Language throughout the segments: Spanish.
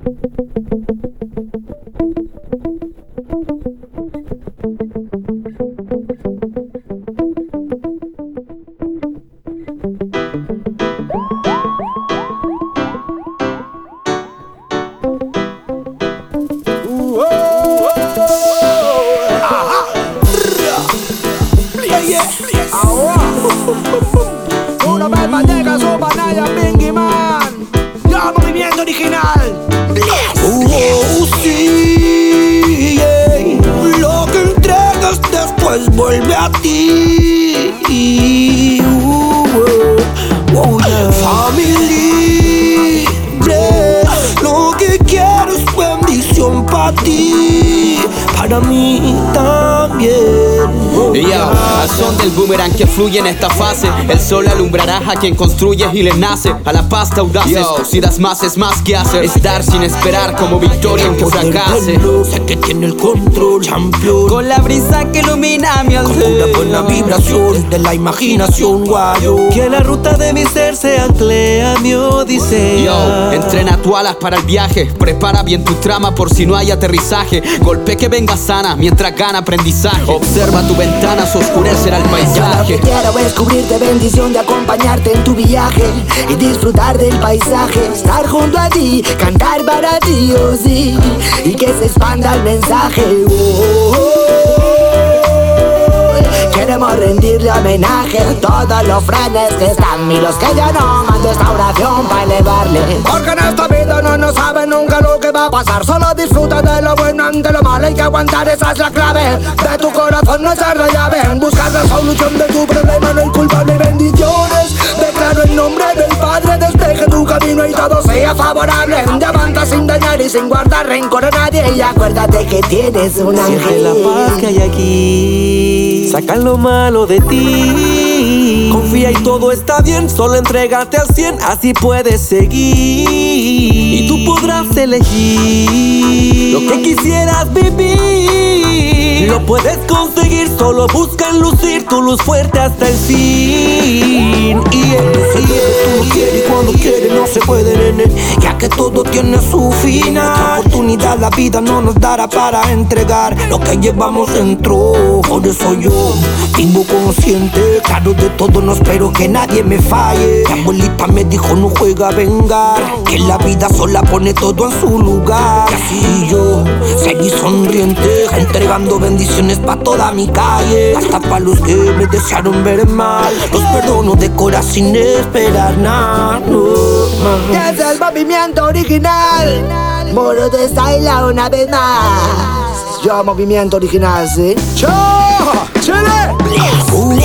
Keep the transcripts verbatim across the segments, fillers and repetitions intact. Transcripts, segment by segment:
Una vez más llega su panaya Bingy Man. Ya movimiento original. Oh, sí, yeah. Lo que entregas después vuelve a ti. Uh, oh, oh, yeah. Family, yeah. Lo que quiero es bendición para ti, para mí también. Yo, al son del boomerang que fluye en esta fase, el sol alumbrará a quien construye y le nace. A la pasta audaces, Yo. si das más es más que hacer. Es dar sin esperar como victoria aunque fracase. Sé que tiene el control, campeón. Con la brisa que ilumina mi Con una buena vibración de la imaginación, guayo. Que la ruta de mi ser se ancle a mi odisea. Yo, entrena tu alas para el viaje. Prepara bien tu trama por si no hay aterrizaje. Golpe que venga sana mientras gana aprendizaje. Observa tu ventana, se oscurecerá el paisaje. Yo lo que quiero es cubrirte bendición de acompañarte en tu viaje y disfrutar del paisaje. Estar junto a ti, cantar para ti, oh sí, y que se expanda el mensaje. Oh, oh, oh. Queremos rendirle homenaje a todos los frenes que están y los que ya no. Mando esta oración para elevarle. Porque en esta vida no nos sabe nunca lo que va a pasar. Solo disfruta de lo bueno ante lo malo. Hay que aguantar, esa es la clave. De tu corazón no ser la llave. Buscar la solución de tu problema, no hay culpable. Bendiciones, declaro en nombre del Padre. Despeje tu camino y todo sea favorable. Levanta sin dañar y sin guardar rencor a nadie. Y acuérdate que tienes un Siente ángel. la paz que hay aquí, sacan lo malo de ti. Confía y todo está bien, solo entrégate al cien, así puedes seguir. Y tú podrás elegir lo que quisieras vivir. Lo puedes conseguir, solo busca en lucir tu luz fuerte hasta el fin. Y Tú no quieres y cuando quieres no se puede, nene, ya que todo tiene su final. Otra oportunidad la vida no nos dará para entregar lo que llevamos dentro. Por eso yo vivo consciente, claro de todo, no espero que nadie me falle. Mi abuelita me dijo no juega a vengar, que la vida sola pone todo en su lugar. Y así yo seguí sonriente, entregando bendiciones pa' toda mi calle. Hasta pa' los que me desearon ver mal, los perdono de corazón sin esperar nada, no más. Es el movimiento original. Moro de Styla una vez más. Yo movimiento original, ¿sí? ¡Yo! ¡Chile! Oh,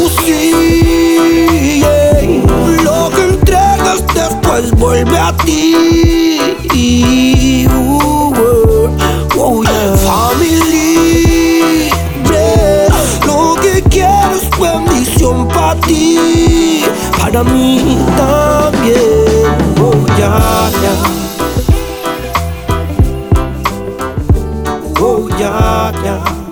sí, yeah. Lo que entregas después vuelve a ti. Uh, oh, oh, yeah. Family, yeah. Lo que quiero es bendición para ti, para mí también. Oh, yeah, yeah. Oh, yeah, yeah.